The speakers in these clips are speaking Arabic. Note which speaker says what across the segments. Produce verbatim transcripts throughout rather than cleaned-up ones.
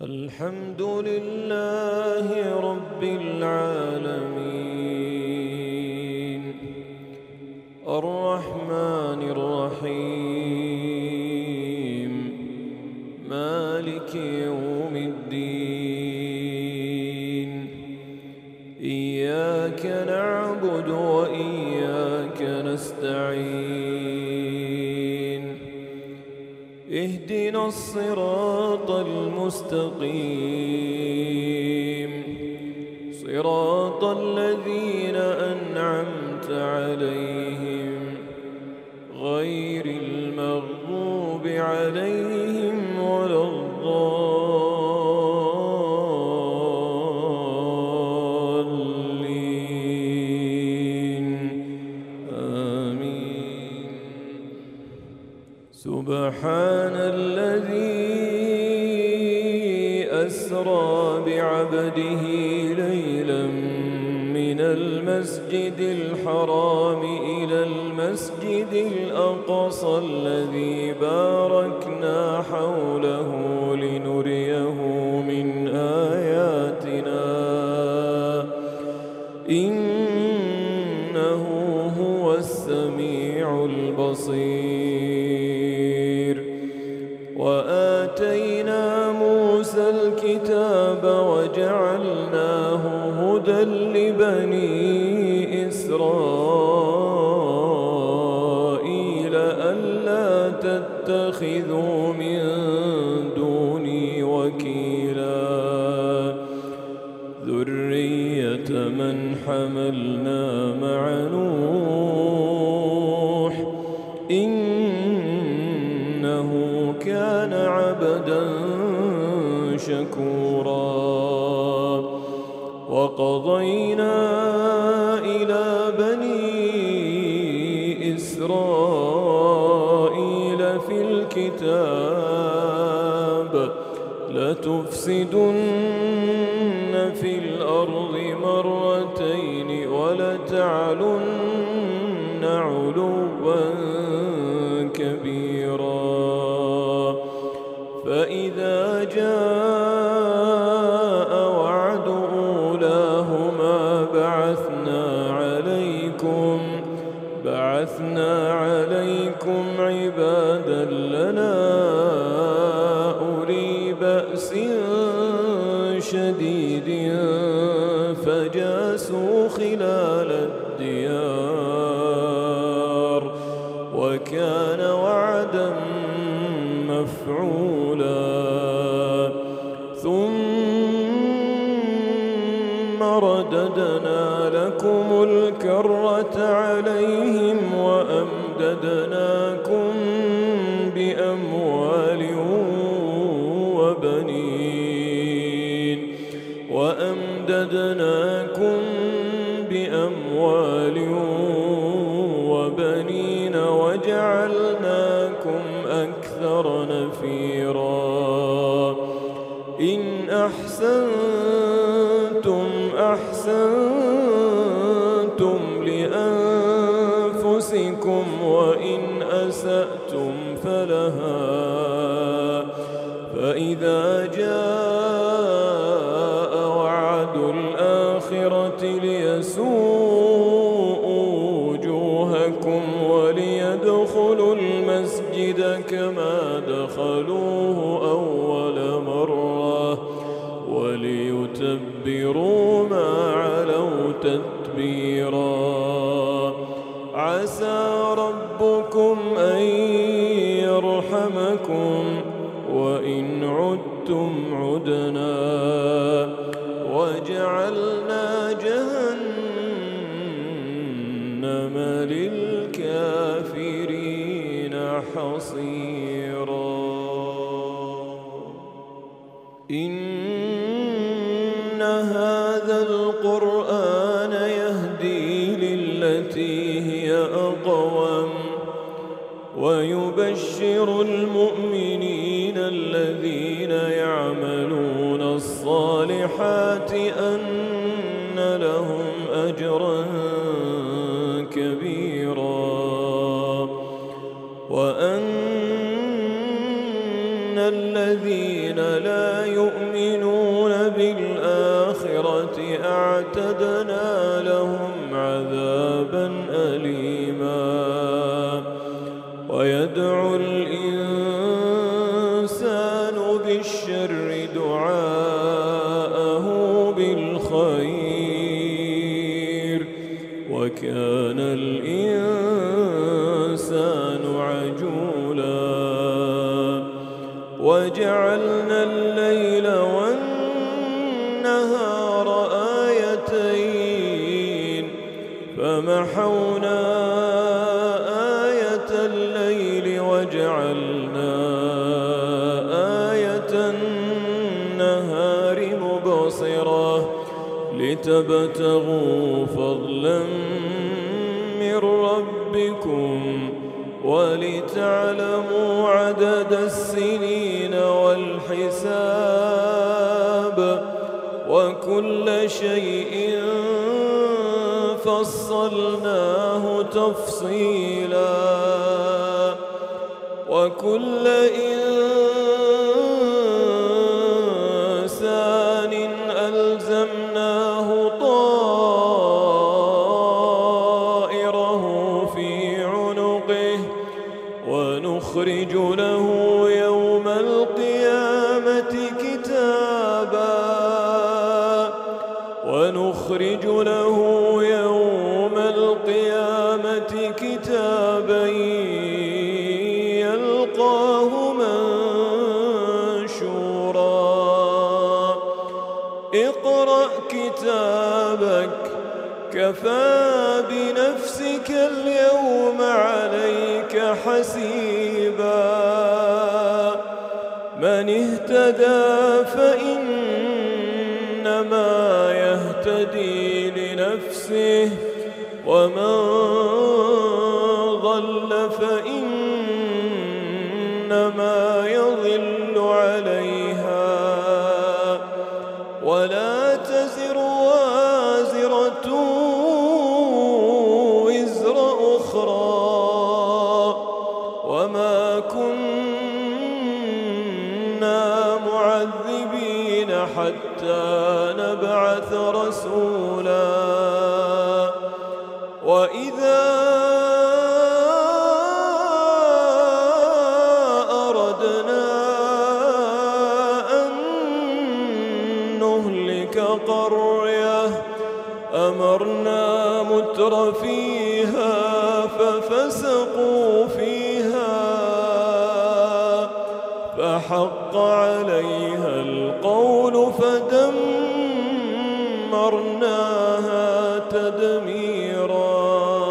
Speaker 1: الحمد لله رب العالمين الرحمن الرحيم مالك يوم الدين إياك نعبد وإياك نستعين اهدنا الصراط المستقيم صراط الذين أنعمت عليهم غير المغضوب عليهم ولا الضالين آمين. سبحان الذي أسرى بعبده ليلا من المسجد الحرام إلى المسجد الأقصى الذي باركنا حوله لنريه من آياتنا إنه هو السميع البصير. وآتينا موسى الكتاب وجعلناه هدى لبني إسرائيل ألا تتخذوا من دوني وكيلا ذرية من حملنا مع نوح إنه كان عبدا شكورا. وقضينا إلى بني إسرائيل في الكتاب لتفسدن في الأرض مرتين ولتعلن علوا كبيرا. فإذا جاء وعد أولاهما بعثنا عليكم بعثنا عليكم عبادا لنا أولي بأس شديد فجاسوا خلال الديار وكان وعدا مفعولا. ثم رددنا لكم الكرة عليهم وأمددناكم بأموال وبنين وأمددناكم بأموال وبنين وجعلناكم أكثر نفيرا. إن أحسنتم أحسنتم لأنفسكم وإن أسأتم فلها. فإذا جاء وعد الآخرة ليسوءوا وجوهكم وليدخلوا المسجد كما دخلوه أول مرة وليتبروا ما علوا تتبيرا. عسى ربكم أن يرحمكم وإن عدتم عدنا وجعلنا جهنم للكافرين حصيرا. إن هذا القرآن يهدي للتي هي أقوم ويبشر المؤمنين الذين يعملون الصالحات أن لهم أجرا كبيرا وأن الذين لا يؤمنون يؤمنون بالآخرة أعتدنا لهم عذابا أليما ويدعو الإنسان بالشر دعاءه بالخير وكان الإنسان عجولا وجعلنا الليل والنهار آيتين فمحونا آية الليل وجعلنا آية النهار مبصرة لتبتغوا فضلا من ربكم ولتعلموا عدد السنين والحساب وكل شيء فصلناه تفصيلا وكل إنسان ألزمناه طائره في عنقه ونخرج له يوم القيامة كتابا ونخرج له يوم القيامة كتابا يلقاه منشورا اقرأ كتابك كفى بنفسك اليوم عليك حسيبا من اهتدى فإنما يهتدي لنفسه ومن ضل فإنما يضل عليها ولا تزر وازرة وزر أخرى وما كنا معذبين حتى نبعث رسولا وإذا أردنا أن نهلك قرية أمرنا متر فيها ففسقوا فيها فحق عليها القول فدمرناها تدميرا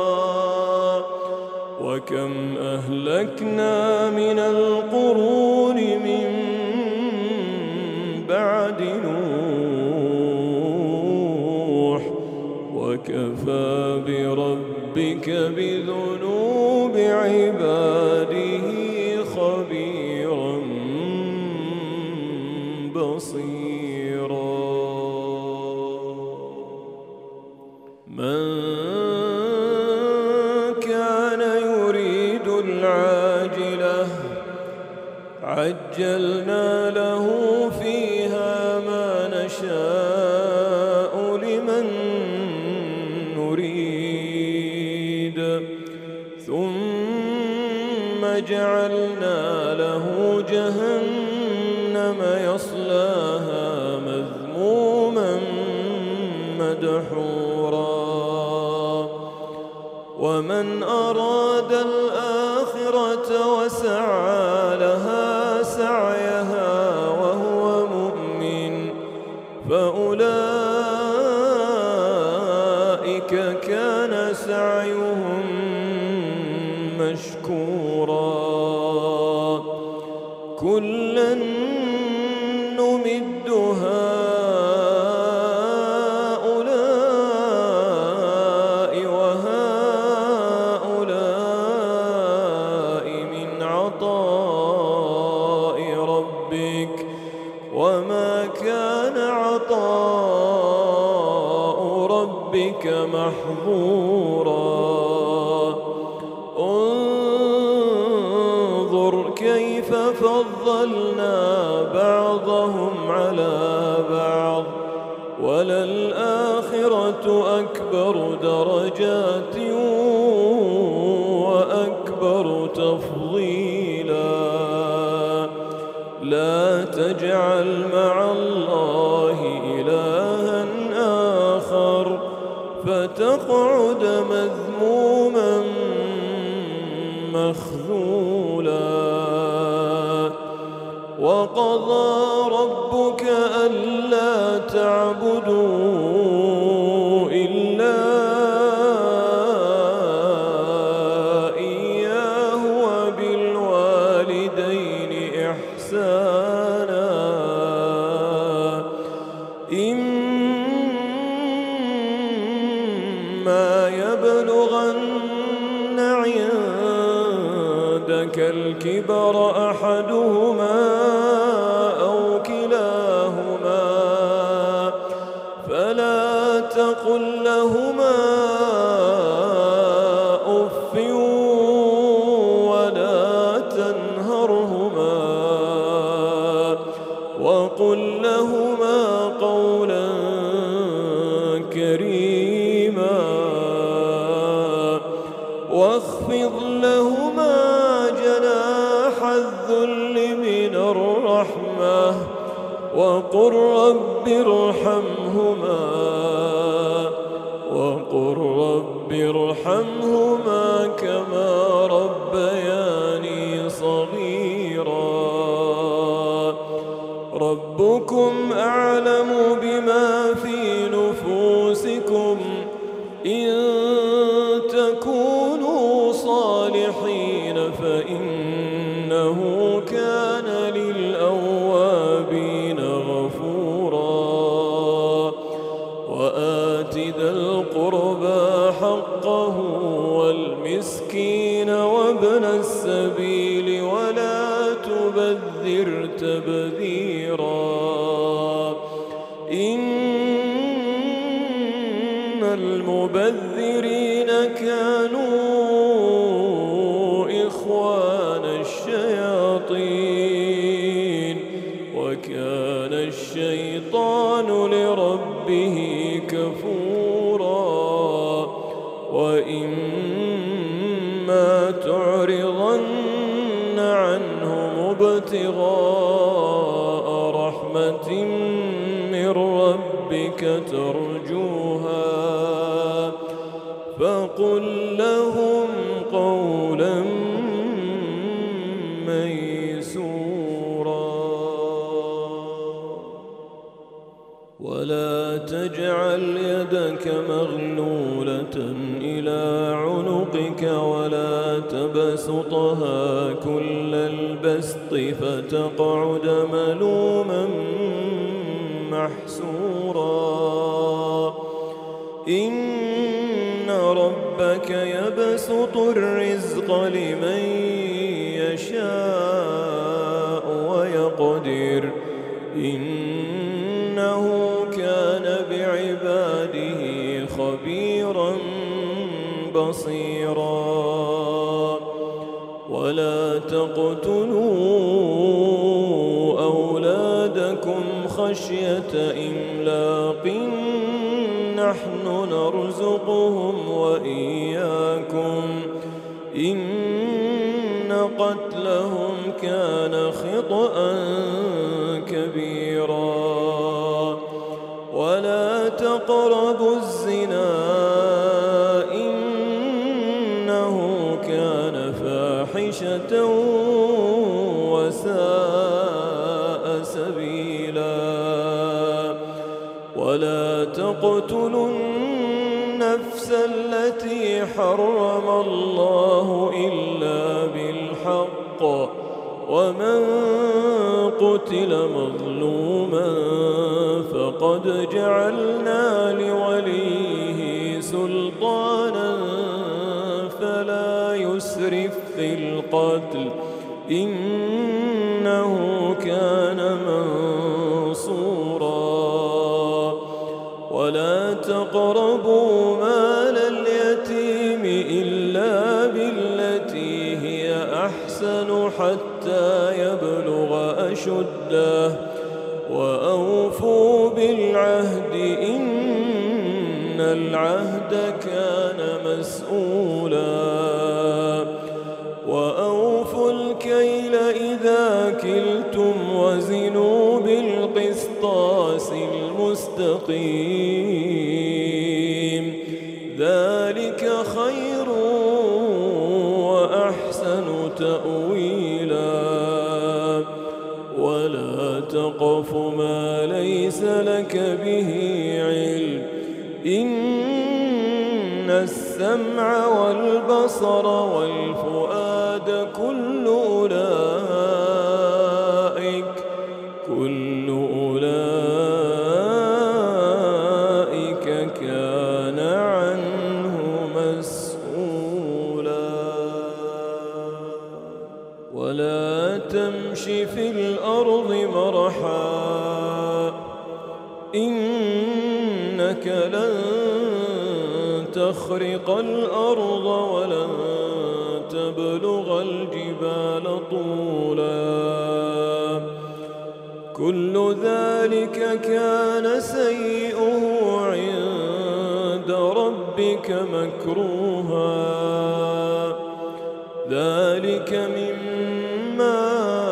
Speaker 1: وكم أهلكنا من القرون من بعد نوح وكفى بربك بذنوب عباده خبيرا بصيرا من كان يريد العاجلة عجلنا له فيها ما نشاء لمن نريد ثم جعلنا له جهنم يصلاها مذموما مدحورا ومن أراد الآخرة وسعى لها سعيها وهو مؤمن فأولئك كان سعيهم مشكورا كلا نمد هؤلاء وهؤلاء من عطاء ربك وما كان عطاء ربك محظورا انظر كيف فضلنا بعضهم على على بعض وللآخرة أكبر درجات وأكبر تفضيلا لا تجعل مع الله إلها آخر فتقعد مذموما مخذولا وقضى ربك ألا تعبدوا إلا إياه وبالوالدين إحسانا إما يبلغن عندك الكبر أحدهما أو كلاهما فلا تقل لهما أف ولا تنهرهما وقل لهما قولا كريما واخفض لهما جناح الذل من الرحمة وقل رب ارحمهما وقل رب ارحمهما كما ربياني صغيرا ربكم أعلم بما في نفوسكم إن تكونوا صالحين فإنه كان للأوابين غفورا وآت ذا القربى حقه والمسكين وابن السبيل ولا تبذر تبذيرا إن المبذرين كانوا إخوان الشياطين وكان الشيطان لربه كفورا وإما تعرضن عنهم ابتغاء رحمة من ربك ترجوها فقل لهم قولا ميسورا ولا تجعل يدك مغلولة إلى عنقك ولا تبسطها كل البسط فتقعد ملوما محسورا إن ربك يبسط الرزق لمن يشاء ويقدر إنه كان بعباده خبيرا بصيرا ولا تقتلوا أولادكم خشية إملاق نحن نرزقهم وإياكم إن قتلهم كان خطأ كبيرا ولا تقربوا الزنا إنه كان فاحشة وساء سبيلا ولا تقتلوا النفس التي حرم الله إلا بالحق ومن قتل مظلوما فقد جعلنا لوليه سلطانا فلا يسرف في القتل إنه كان منصورا ولا تقربوا مال اليتيم إلا بالتي هي أحسن حتى يبلغ أشده وأولى وأوفوا بالعهد إن العهد كان مسؤولا وأوفوا الكيل إذا كلتم وزنوا بالقسطاس المستقيم ذلك خير وأحسن تأويلا ولا تقف ما ليس لك به علم إن السمع والبصر والفؤاد كل أولئك كل أولئك كان عنه مسؤولا ولا تمش في الأرض مرحا إنك لن تخرق الأرض ولن تبلغ الجبال طولا كل ذلك كان سيئه عند ربك مكروها ذلك مما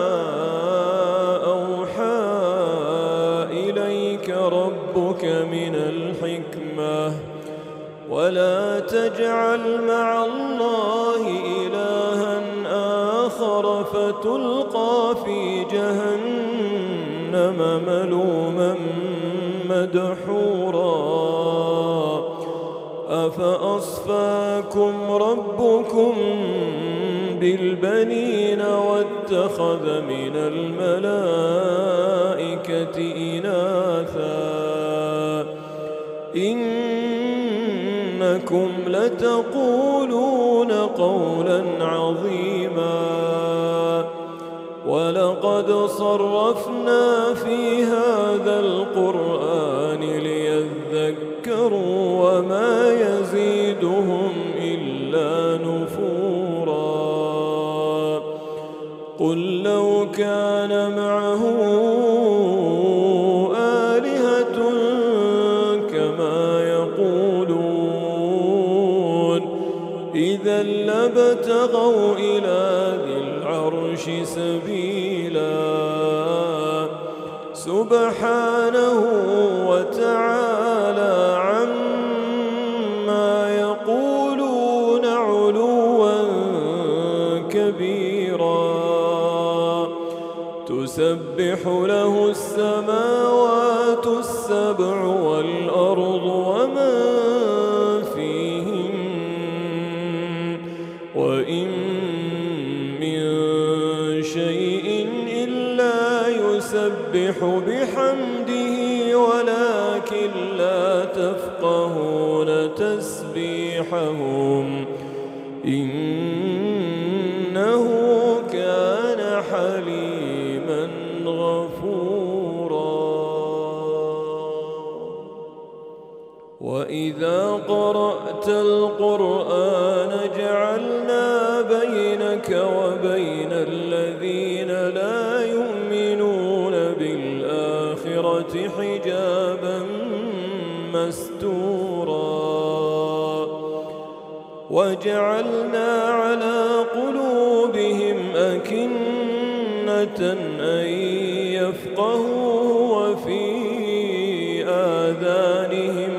Speaker 1: أوحى إليك ربك من الحكمة ولا تجعل مع الله إلها آخر فتلقى في جهنم ملوما مدحورا أفأصفاكم ربكم بالبنين واتخذ من الملائكة إناثا إنكم لتقولون قولا عظيما ولقد صرفنا في هذا القرآن ليذكروا وما يزيدهم إلا نفورا قل لو كان معه آلهة كما يقولون إذا لابتغوا إلى ذي العرش سبيلا سبحانه وتعالى عما يقولون علوا كبيرا تسبح له السماوات السبع والأرض ومن فيهن وإن من شيء إلا يسبح بحمده ولكن لا تفقهون تسبيحهم إنه كان حليما غفورا وإذا قرأت القرآن جعلنا بينك وبين الذين لا يؤمنون بالآخرة حجابا مستورا وجعلنا على قلوبهم أكنة أن يفقهوه وفي آذانهم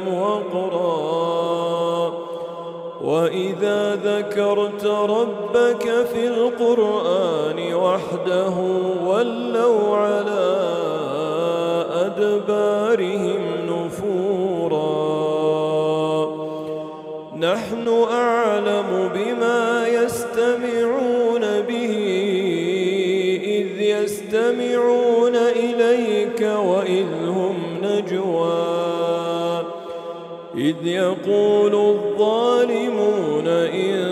Speaker 1: وقرا وإذا ذكرت ربك في القرآن وحده ولوا على أدبارهم نفورا نحن أعلم بما يستمعون به إذ يستمعون إليك وإذ هم نجوى إذ يقول الظالمون إن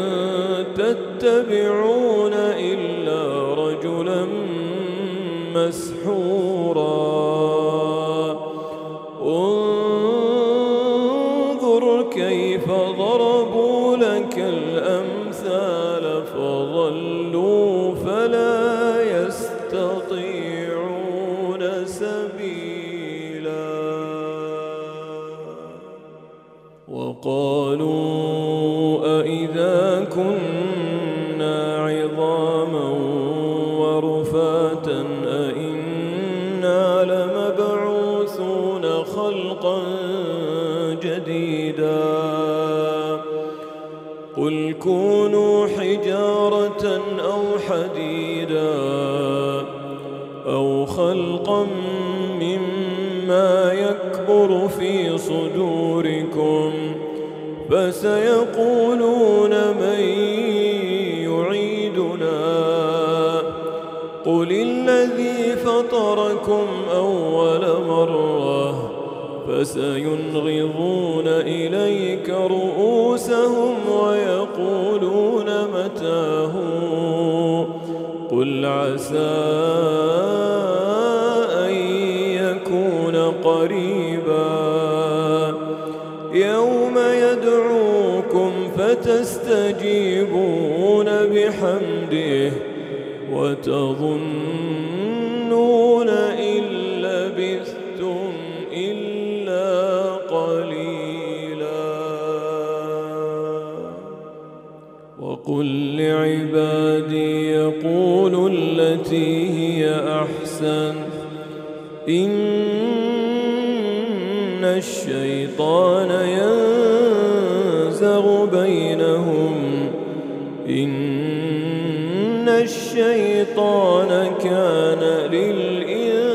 Speaker 1: تتبعون إلا رجلا مسحورا انظر كيف ضربوا لك الأمثال فضلوا فلا يستطيعون سبيلا وقالوا أإذا كنا عظاما ورفاتا أإنا لمبعوثون خلقا جديدا قل كونوا حجارة أو حديدا أو خلقا مما يكبر في صدوركم فسيقولون من يعيدنا قل الذي فطركم أول مرة فسينغضون إليك رؤوسهم ويقولون متى هو قل عسى أن يكون قريبا يوم يدعوكم فتستجيبون بحمده وتظنون إن لبثتم إلا قليلا وقل لعبادي يقولوا التي هي أحسن إن الشيطان ينزغ بينهم إن الشيطان كان للإنسان